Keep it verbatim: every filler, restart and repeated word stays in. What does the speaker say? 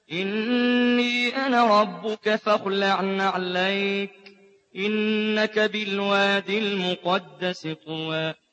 إني أنا ربك فاخلع نعليك إنك بالوادي المقدس طوى